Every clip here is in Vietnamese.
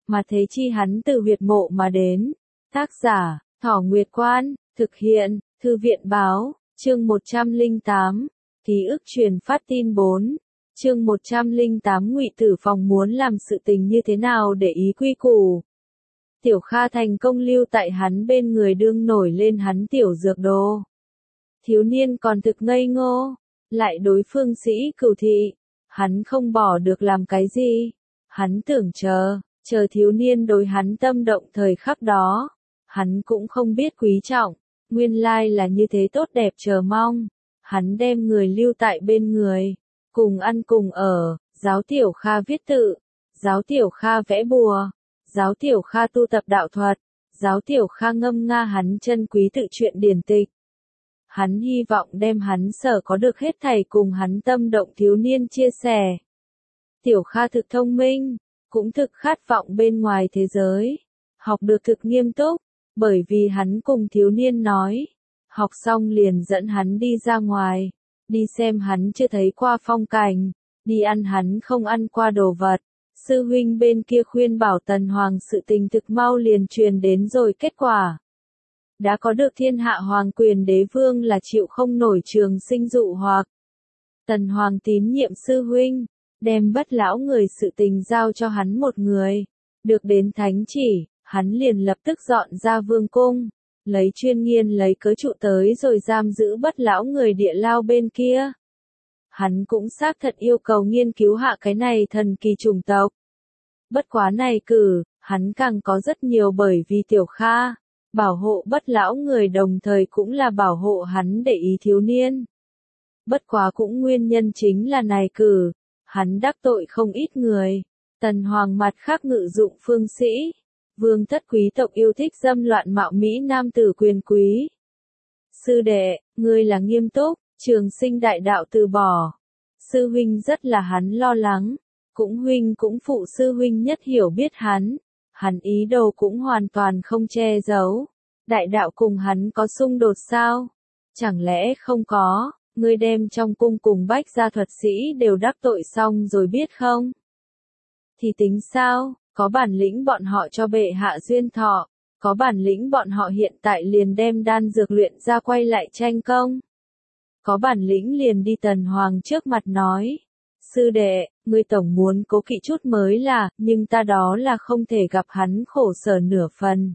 mà thế chi hắn từ huyệt mộ mà đến. Tác giả, Thỏ Nguyệt Quan, thực hiện, Thư viện báo, chương 108, ký ức truyền phát tin 4, chương 108 Ngụy Tử Phòng muốn làm sự tình như thế nào để ý quy củ. Tiểu Kha thành công lưu tại hắn bên người đương nổi lên hắn tiểu dược đồ. Thiếu niên còn thực ngây ngô, lại đối phương Sĩ Cửu thị, hắn không bỏ được làm cái gì, hắn tưởng chờ thiếu niên đối hắn tâm động thời khắc đó, hắn cũng không biết quý trọng, nguyên lai là như thế tốt đẹp chờ mong, hắn đem người lưu tại bên người, cùng ăn cùng ở, giáo Tiểu Kha viết tự, giáo Tiểu Kha vẽ bùa, giáo Tiểu Kha tu tập đạo thuật, giáo Tiểu Kha ngâm nga hắn chân quý tự truyện điển tịch. Hắn hy vọng đem hắn sở có được hết thảy cùng hắn tâm động thiếu niên chia sẻ. Tiểu Kha thực thông minh, cũng thực khát vọng bên ngoài thế giới, học được thực nghiêm túc, bởi vì hắn cùng thiếu niên nói, học xong liền dẫn hắn đi ra ngoài, đi xem hắn chưa thấy qua phong cảnh, đi ăn hắn không ăn qua đồ vật. Sư huynh bên kia khuyên bảo Tần Hoàng sự tình thực mau liền truyền đến rồi kết quả. Đã có được thiên hạ hoàng quyền đế vương là chịu không nổi Trường Sinh dụ hoặc. Tần Hoàng tín nhiệm sư huynh, đem Bất lão người sự tình giao cho hắn một người. Được đến thánh chỉ, hắn liền lập tức dọn ra vương cung, lấy chuyên nghiên lấy cớ trụ tới rồi giam giữ Bất lão người địa lao bên kia. Hắn cũng xác thật yêu cầu nghiên cứu hạ cái này thần kỳ chủng tộc. Bất quá này cử, hắn càng có rất nhiều bởi vì Tiểu Kha, bảo hộ Bất lão người đồng thời cũng là bảo hộ hắn để ý thiếu niên. Bất quá cũng nguyên nhân chính là này cử, hắn đắc tội không ít người. Tần Hoàng mặt khác ngự dụng phương sĩ, vương thất quý tộc yêu thích dâm loạn mạo mỹ nam tử quyền quý. Sư đệ, ngươi là nghiêm túc, Trường Sinh đại đạo từ bỏ. Sư huynh rất là hắn lo lắng, cũng huynh cũng phụ sư huynh nhất hiểu biết hắn ý đồ cũng hoàn toàn không che giấu. Đại đạo cùng hắn có xung đột sao? Chẳng lẽ không có, ngươi đem trong cung cùng bách gia thuật sĩ đều đắc tội xong rồi biết không? Thì tính sao, có bản lĩnh bọn họ cho bệ hạ duyên thọ, có bản lĩnh bọn họ hiện tại liền đem đan dược luyện ra quay lại tranh công. Có bản lĩnh liền đi Tần Hoàng trước mặt nói, sư đệ, ngươi tổng muốn cố kỵ chút mới là, nhưng ta đó là không thể gặp hắn khổ sở nửa phần.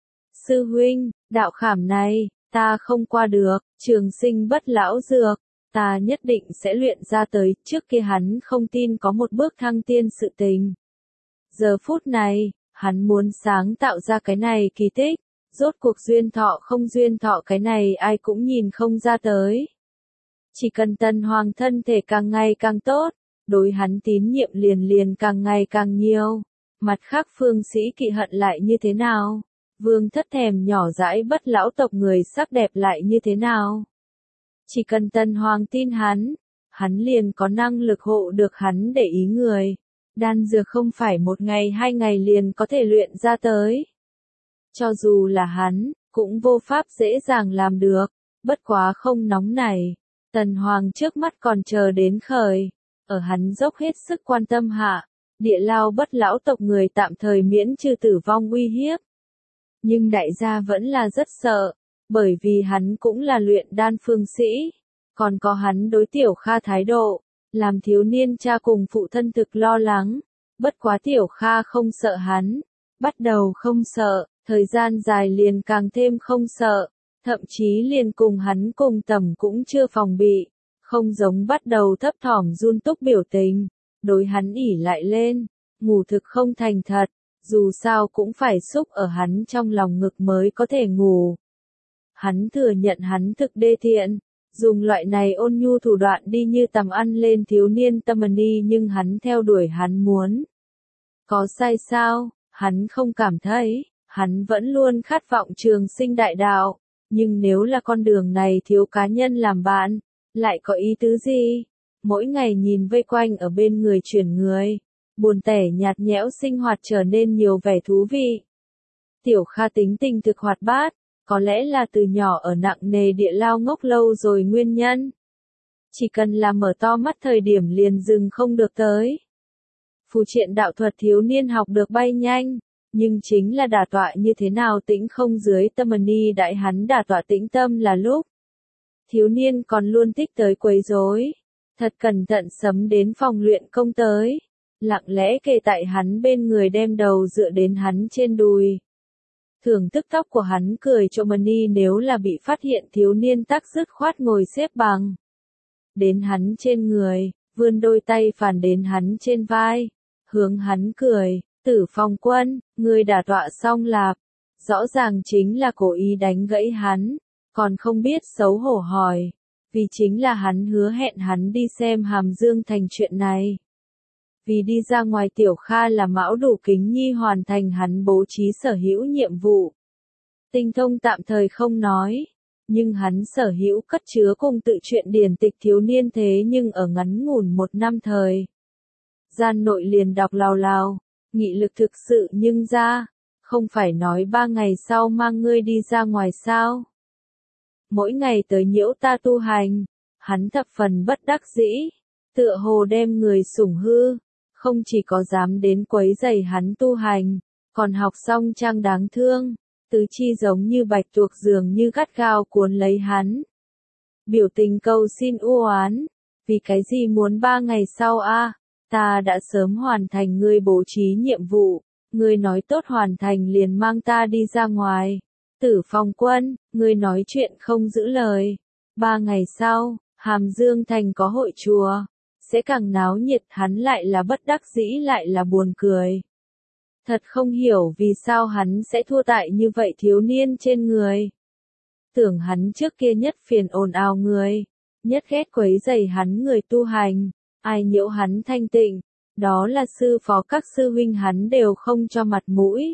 Sư huynh, đạo khảm này, ta không qua được, Trường Sinh bất lão dược, ta nhất định sẽ luyện ra tới, trước kia hắn không tin có một bước thăng tiên sự tình. Giờ phút này, hắn muốn sáng tạo ra cái này kỳ tích, rốt cuộc duyên thọ không duyên thọ cái này ai cũng nhìn không ra tới. Chỉ cần Tần Hoàng thân thể càng ngày càng tốt, đối hắn tín nhiệm liền càng ngày càng nhiều. Mặt khác phương sĩ kỵ hận lại như thế nào? Vương thất thèm nhỏ dãi Bất lão tộc người sắc đẹp lại như thế nào? Chỉ cần Tần Hoàng tin hắn liền có năng lực hộ được hắn để ý người. Đan dược không phải một ngày 2 ngày liền có thể luyện ra tới. Cho dù là hắn, cũng vô pháp dễ dàng làm được, bất quá không nóng này. Tần Hoàng trước mắt còn chờ đến khởi, ở hắn dốc hết sức quan tâm hạ, địa lao Bất lão tộc người tạm thời miễn trừ tử vong uy hiếp. Nhưng đại gia vẫn là rất sợ, bởi vì hắn cũng là luyện đan phương sĩ, còn có hắn đối Tiểu Kha thái độ, làm thiếu niên cha cùng phụ thân thực lo lắng, bất quá Tiểu Kha không sợ hắn, bắt đầu không sợ, thời gian dài liền càng thêm không sợ. Thậm chí liền cùng hắn cùng tầm cũng chưa phòng bị, không giống bắt đầu thấp thỏm run túc biểu tình, đối hắn ỉ lại lên, ngủ thực không thành thật, dù sao cũng phải xúc ở hắn trong lòng ngực mới có thể ngủ. Hắn thừa nhận hắn thực đê tiện, dùng loại này ôn nhu thủ đoạn đi như tầm ăn lên thiếu niên tâm ni nhưng hắn theo đuổi hắn muốn. Có sai sao, hắn không cảm thấy, hắn vẫn luôn khát vọng Trường Sinh đại đạo. Nhưng nếu là con đường này thiếu cá nhân làm bạn, lại có ý tứ gì? Mỗi ngày nhìn vây quanh ở bên người chuyển người, buồn tẻ nhạt nhẽo sinh hoạt trở nên nhiều vẻ thú vị. Tiểu Kha tính tình thực hoạt bát, có lẽ là từ nhỏ ở nặng nề địa lao ngốc lâu rồi nguyên nhân. Chỉ cần là mở to mắt thời điểm liền dừng không được tới. Phù triện đạo thuật thiếu niên học được bay nhanh, nhưng chính là đả tọa như thế nào tĩnh không dưới tâm ni đại hắn đả tọa tĩnh tâm là lúc. Thiếu niên còn luôn thích tới quấy rối, thật cẩn thận sấm đến phòng luyện công tới, lặng lẽ kề tại hắn bên người đem đầu dựa đến hắn trên đùi. Thưởng thức tóc của hắn cười cho Mani nếu là bị phát hiện thiếu niên tắc dứt khoát ngồi xếp bằng. Đến hắn trên người, vươn đôi tay phản đến hắn trên vai, hướng hắn cười, Tử Phong Quân, ngươi đả tọa xong lạp, rõ ràng chính là cố ý đánh gãy hắn, còn không biết xấu hổ hỏi, vì chính là hắn hứa hẹn hắn đi xem Hàm Dương Thành chuyện này. Vì đi ra ngoài Tiểu Kha là Mão Đủ Kính Nhi hoàn thành hắn bố trí sở hữu nhiệm vụ. Tinh thông tạm thời không nói, nhưng hắn sở hữu cất chứa cùng tự truyện điển tịch thiếu niên thế nhưng ở ngắn ngủn 1 năm thời gian nội liền đọc lào lào, nghị lực thực sự nhưng ra, không phải nói 3 ngày sau mang ngươi đi ra ngoài sao. Mỗi ngày tới nhiễu ta tu hành, hắn thập phần bất đắc dĩ, tựa hồ đem người sủng hư, không chỉ có dám đến quấy rầy hắn tu hành, còn học xong trang đáng thương, tứ chi giống như bạch tuộc dường như gắt gao cuốn lấy hắn. Biểu tình cầu xin u oán, vì cái gì muốn 3 ngày sau a? Ta đã sớm hoàn thành ngươi bố trí nhiệm vụ, ngươi nói tốt hoàn thành liền mang ta đi ra ngoài. Tử Phong Quân, ngươi nói chuyện không giữ lời. 3 ngày sau, Hàm Dương Thành có hội chùa, sẽ càng náo nhiệt, hắn lại là bất đắc dĩ lại là buồn cười. Thật không hiểu vì sao hắn sẽ thua tại như vậy thiếu niên trên người. Tưởng hắn trước kia nhất phiền ồn ào người, nhất ghét quấy rầy hắn người tu hành, ai nhiễu hắn thanh tịnh, đó là sư phó các sư huynh hắn đều không cho mặt mũi.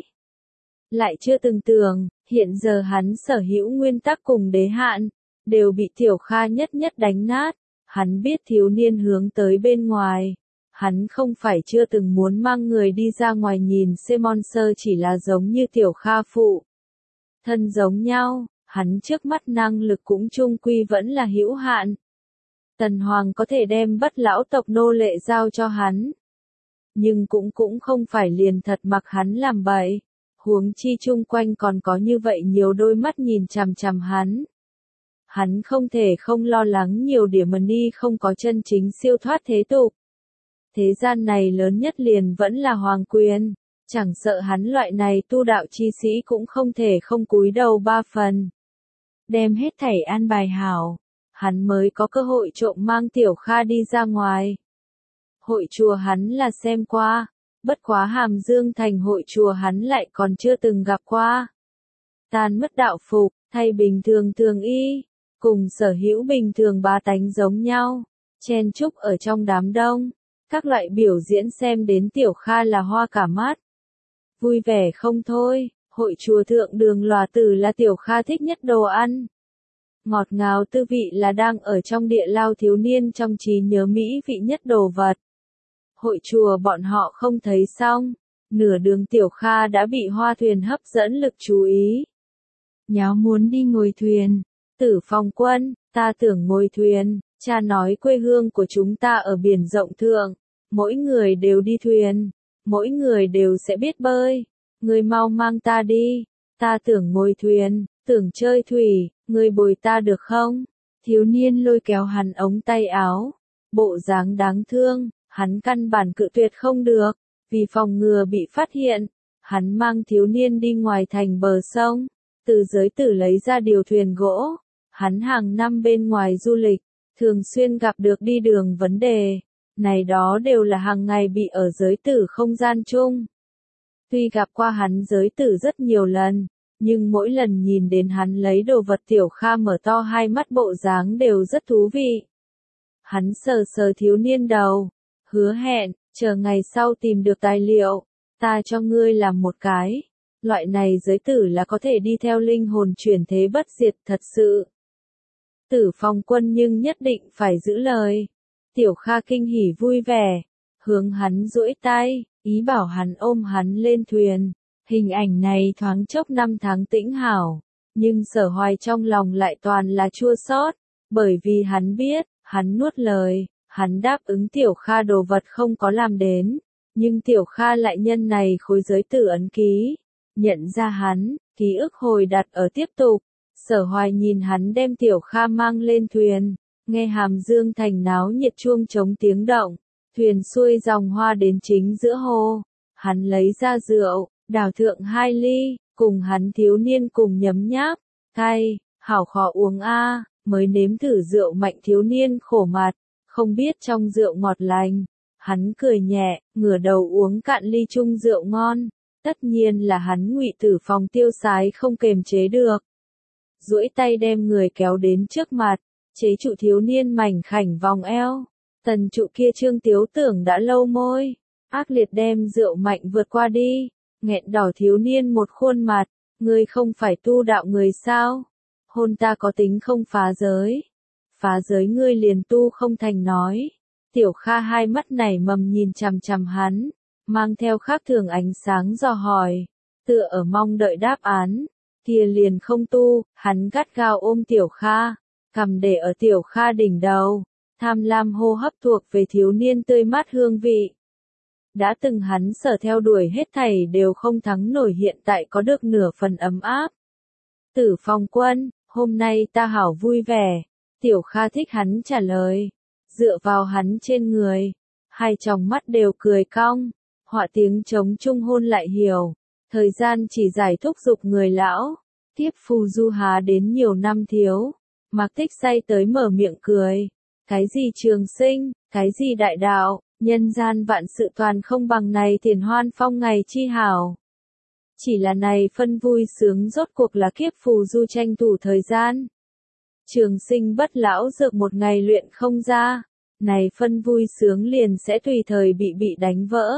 Lại chưa từng tưởng, hiện giờ hắn sở hữu nguyên tắc cùng đế hạn, đều bị Tiểu Kha nhất nhất đánh nát, hắn biết thiếu niên hướng tới bên ngoài. Hắn không phải chưa từng muốn mang người đi ra ngoài nhìn xem monster chỉ là giống như Tiểu Kha phụ. Thân giống nhau, hắn trước mắt năng lực cũng chung quy vẫn là hữu hạn. Tần Hoàng có thể đem bất lão tộc nô lệ giao cho hắn. Nhưng cũng không phải liền thật mặc hắn làm bậy. Huống chi chung quanh còn có như vậy nhiều đôi mắt nhìn chằm chằm hắn. Hắn không thể không lo lắng nhiều điểm ni không có chân chính siêu thoát thế tục. Thế gian này lớn nhất liền vẫn là hoàng quyền, chẳng sợ hắn loại này tu đạo chi sĩ cũng không thể không cúi đầu 3 phần. Đem hết thảy an bài hảo, hắn mới có cơ hội trộm mang Tiểu Kha đi ra ngoài. Hội chùa hắn là xem qua, bất quá Hàm Dương Thành hội chùa hắn lại còn chưa từng gặp qua. Tan mất đạo phục, thay bình thường thường y, cùng sở hữu bình thường bá tánh giống nhau, chen chúc ở trong đám đông. Các loại biểu diễn xem đến Tiểu Kha là hoa cả mắt. Vui vẻ không thôi, hội chùa thượng đường lòa tử là Tiểu Kha thích nhất đồ ăn. Ngọt ngào tư vị là đang ở trong địa lao thiếu niên trong trí nhớ mỹ vị nhất đồ vật. Hội chùa bọn họ không thấy xong, nửa đường Tiểu Kha đã bị hoa thuyền hấp dẫn lực chú ý. Nháo muốn đi ngồi thuyền, Tử Phong Quân, ta tưởng ngồi thuyền. Cha nói quê hương của chúng ta ở biển rộng thượng, mỗi người đều đi thuyền, mỗi người đều sẽ biết bơi, ngươi mau mang ta đi, ta tưởng ngồi thuyền, tưởng chơi thủy, ngươi bồi ta được không? Thiếu niên lôi kéo hắn ống tay áo, bộ dáng đáng thương, hắn căn bản cự tuyệt không được, vì phòng ngừa bị phát hiện, hắn mang thiếu niên đi ngoài thành bờ sông, từ giới tử lấy ra điều thuyền gỗ, hắn hàng năm bên ngoài du lịch. Thường xuyên gặp được đi đường vấn đề, này đó đều là hàng ngày bị ở giới tử không gian chung. Tuy gặp qua hắn giới tử rất nhiều lần, nhưng mỗi lần nhìn đến hắn lấy đồ vật Tiểu Kha mở to hai mắt bộ dáng đều rất thú vị. Hắn sờ sờ thiếu niên đầu, hứa hẹn, chờ ngày sau tìm được tài liệu, ta cho ngươi làm một cái. Loại này giới tử là có thể đi theo linh hồn chuyển thế bất diệt thật sự. Tử Phong Quân nhưng nhất định phải giữ lời. Tiểu Kha kinh hỉ vui vẻ, hướng hắn duỗi tay, ý bảo hắn ôm hắn lên thuyền. Hình ảnh này thoáng chốc 5 tháng tĩnh hảo, nhưng Sở Hoài trong lòng lại toàn là chua xót, bởi vì hắn biết, hắn nuốt lời, hắn đáp ứng Tiểu Kha đồ vật không có làm đến, Nhưng Tiểu Kha lại nhân này khối giới tử ấn ký, nhận ra hắn, ký ức hồi đặt ở tiếp tục. Sở Hoài nhìn hắn đem Tiểu Kha mang lên thuyền, nghe Hàm Dương thành náo nhiệt chuông trống tiếng động, thuyền xuôi dòng hoa đến chính giữa hồ, hắn lấy ra rượu, đảo thượng 2 ly, cùng hắn thiếu niên cùng nhấm nháp, cay, hảo khó uống a, mới nếm thử rượu mạnh thiếu niên khổ mặt, không biết trong rượu ngọt lành, hắn cười nhẹ, ngửa đầu uống cạn ly chung rượu ngon, tất nhiên là hắn Ngụy Tử Phong tiêu sái không kềm chế được. Duỗi tay đem người kéo đến trước mặt, chế trụ thiếu niên mảnh khảnh vòng eo. Tần trụ kia Trương Tiếu Tưởng đã lâu môi, ác liệt đem rượu mạnh vượt qua đi, nghẹn đỏ thiếu niên một khuôn mặt, ngươi không phải tu đạo người sao? Hôn ta có tính không phá giới? Phá giới ngươi liền tu không thành nói. Tiểu Kha hai mắt nảy mầm nhìn chằm chằm hắn, mang theo khác thường ánh sáng dò hỏi, tựa ở mong đợi đáp án. Kia liền không tu, hắn gắt gao ôm Tiểu Kha, cầm để ở Tiểu Kha đỉnh đầu, tham lam hô hấp thuộc về thiếu niên tươi mát hương vị. Đã từng hắn sở theo đuổi hết thảy đều không thắng nổi hiện tại có được nửa phần ấm áp. Tử Phong quân, hôm nay ta hảo vui vẻ, Tiểu Kha thích hắn trả lời, dựa vào hắn trên người, hai tròng mắt đều cười cong, họa tiếng trống chung hôn lại hiểu. Thời gian chỉ giải thúc giục người lão, tiếp phù du há đến nhiều năm thiếu, Mạc Tích say tới mở miệng cười, cái gì trường sinh, cái gì đại đạo, nhân gian vạn sự toàn không bằng này tiền hoan phong ngày chi hảo. Chỉ là này phân vui sướng rốt cuộc là kiếp phù du tranh thủ thời gian. Trường sinh bất lão dược một ngày luyện không ra, này phân vui sướng liền sẽ tùy thời bị đánh vỡ.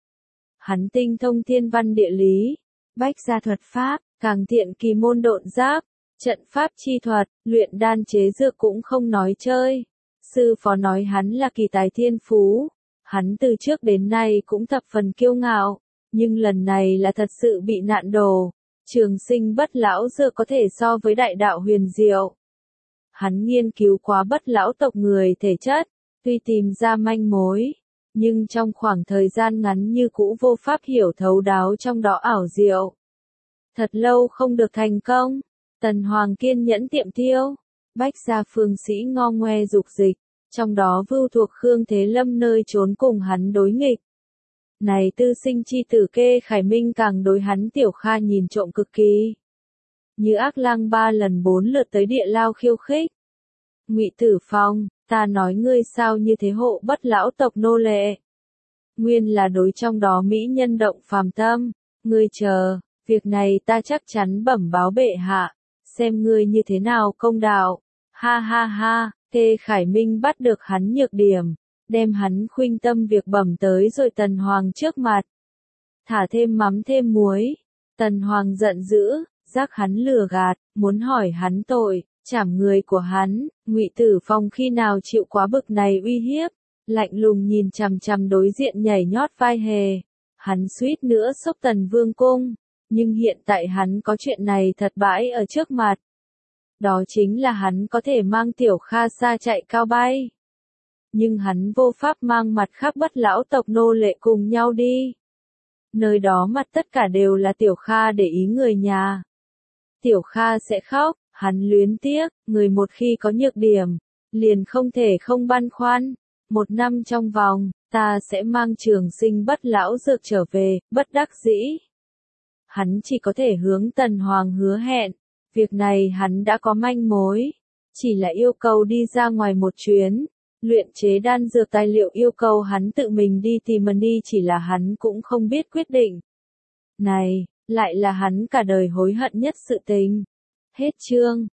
Hắn tinh thông thiên văn địa lý, bách gia thuật pháp, càng thiện kỳ môn độn giáp, trận pháp chi thuật, luyện đan chế dược cũng không nói chơi. Sư phó nói hắn là kỳ tài thiên phú, hắn từ trước đến nay cũng thập phần kiêu ngạo, nhưng lần này là thật sự bị nạn đồ. Trường sinh bất lão dược có thể so với đại đạo huyền diệu. Hắn nghiên cứu quá bất lão tộc người thể chất, tuy tìm ra manh mối, nhưng trong khoảng thời gian ngắn như cũ vô pháp hiểu thấu đáo trong đó ảo diệu. Thật lâu không được thành công, Tần Hoàng kiên nhẫn tiệm tiêu, bách gia phương sĩ ngo ngoe dục dịch, trong đó vưu thuộc Khương Thế Lâm nơi trốn cùng hắn đối nghịch. Này tư sinh chi tử Kê Khải Minh càng đối hắn Tiểu Kha nhìn trộm cực kỳ. Như ác lang 3 lần 4 lượt tới địa lao khiêu khích. Ngụy Tử Phong, ta nói ngươi sao như thế hộ bất lão tộc nô lệ. Nguyên là đối trong đó mỹ nhân động phàm tâm, ngươi chờ, việc này ta chắc chắn bẩm báo bệ hạ, xem ngươi như thế nào công đạo. Ha ha ha, Kê Khải Minh bắt được hắn nhược điểm, đem hắn khuynh tâm việc bẩm tới rồi Tần Hoàng trước mặt. Thả thêm mắm thêm muối, Tần Hoàng giận dữ, giác hắn lừa gạt, muốn hỏi hắn tội, trảm người của hắn. Ngụy Tử Phong khi nào chịu quá bực này uy hiếp, lạnh lùng nhìn chằm chằm đối diện nhảy nhót vai hề. Hắn suýt nữa xốc Tần Vương cung, nhưng hiện tại hắn có chuyện này thật bãi ở trước mặt. Đó chính là hắn có thể mang Tiểu Kha xa chạy cao bay. Nhưng hắn vô pháp mang mặt khác bất lão tộc nô lệ cùng nhau đi. Nơi đó mặt tất cả đều là Tiểu Kha để ý người nhà. Tiểu Kha sẽ khóc, hắn luyến tiếc, người một khi có nhược điểm, liền không thể không băn khoăn. 1 năm trong vòng, ta sẽ mang trường sinh bất lão dược trở về, bất đắc dĩ. Hắn chỉ có thể hướng Tần Hoàng hứa hẹn, việc này hắn đã có manh mối, chỉ là yêu cầu đi ra ngoài một chuyến. Luyện chế đan dược tài liệu yêu cầu hắn tự mình đi tìm đi, chỉ là hắn cũng không biết quyết định. Này, lại là hắn cả đời hối hận nhất sự tình. Hết chương.